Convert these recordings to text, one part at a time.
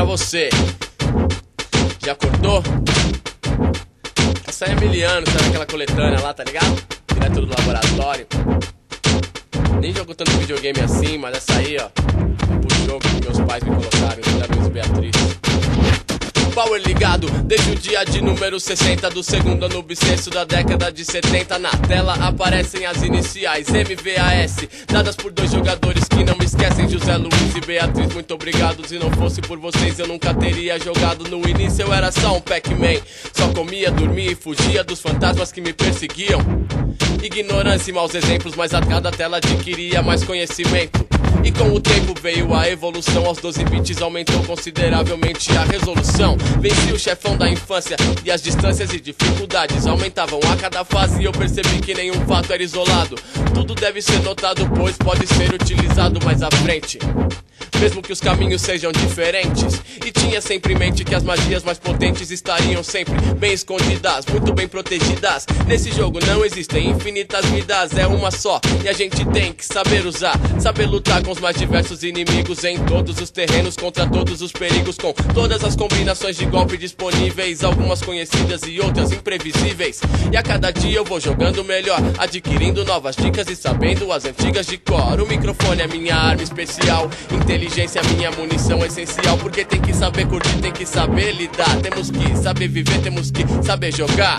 pra você. Já acordou? Essa aí é Miliano, sabe aquela coletânea lá, tá ligado? Direto do laboratório. Nem jogo tanto videogame assim, mas essa aí, ó, o jogo que meus pais me colocaram, da Luiz e Beatriz. Power ligado, desde o dia de número 60 do segundo ano bissexto da década de 70. Na tela aparecem as iniciais MVAS, dadas por dois jogadores que não me esquecem, José Luiz e Beatriz. Muito obrigado, se não fosse por vocês eu nunca teria jogado. No início eu era só um Pac-Man, só comia, dormia e fugia dos fantasmas que me perseguiam. Ignorância e maus exemplos, mas a cada tela adquiria mais conhecimento. E com o tempo veio a evolução, aos 12 bits aumentou consideravelmente a resolução. Venci o chefão da infância e as distâncias e dificuldades aumentavam a cada fase, e eu percebi que nenhum fato era isolado. Tudo deve ser notado, pois pode ser utilizado mais à frente, mesmo que os caminhos sejam diferentes. E tinha sempre em mente que as magias mais potentes estariam sempre bem escondidas, muito bem protegidas. Nesse jogo não existem infinitas vidas, é uma só, e a gente tem que saber usar, saber lutar com os mais diversos inimigos em todos os terrenos, contra todos os perigos, com todas as combinações de golpe disponíveis, algumas conhecidas e outras imprevisíveis. E a cada dia eu vou jogando melhor, adquirindo novas dicas e sabendo as antigas de cor. O microfone é minha arma especial, inteligência é minha munição essencial, porque tem que saber curtir, tem que saber lidar, temos que saber viver, temos que saber jogar.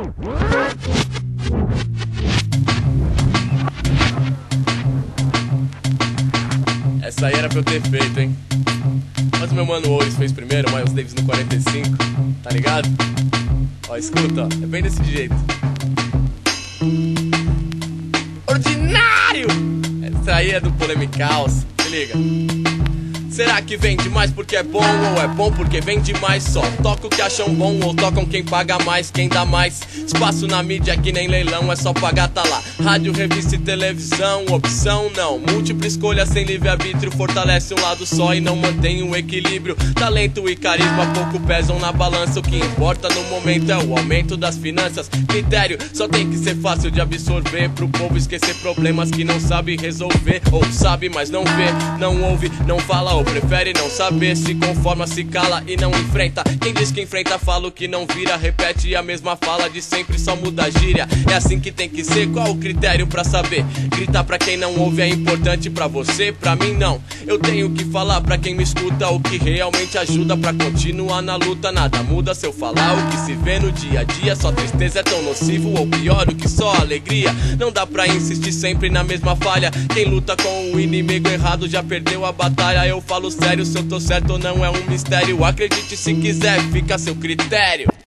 Essa aí era pra eu ter feito, hein? Mas o meu mano Oris fez primeiro, o Miles Davis no 45, tá ligado? Ó, escuta, ó, é bem desse jeito. Ordinário! Essa aí é do Polemicaus, se liga. Será que vende mais porque é bom, ou é bom porque vende mais só? Toca o que acham bom ou tocam quem paga mais, quem dá mais espaço na mídia que nem leilão, é só pagar, tá lá. Rádio, revista e televisão, opção não. Múltipla escolha sem livre-arbítrio fortalece um lado só e não mantém um equilíbrio. Talento e carisma pouco pesam na balança, o que importa no momento é o aumento das finanças. Critério só tem que ser fácil de absorver, pro povo esquecer problemas que não sabe resolver, ou sabe mas não vê, não ouve, não fala ou prefere não saber, se conforma, se cala e não enfrenta. Quem diz que enfrenta fala o que não vira, repete a mesma fala de sempre, só muda a gíria. É assim que tem que ser, qual o critério pra saber? Gritar pra quem não ouve é importante pra você, pra mim não. Eu tenho que falar pra quem me escuta o que realmente ajuda pra continuar na luta. Nada muda se eu falar o que se vê no dia a dia, só tristeza é tão nocivo ou pior do que só alegria. Não dá pra insistir sempre na mesma falha, quem luta com o inimigo errado já perdeu a batalha. Eu falo sério, se eu tô certo ou não é um mistério, acredite se quiser, fica a seu critério.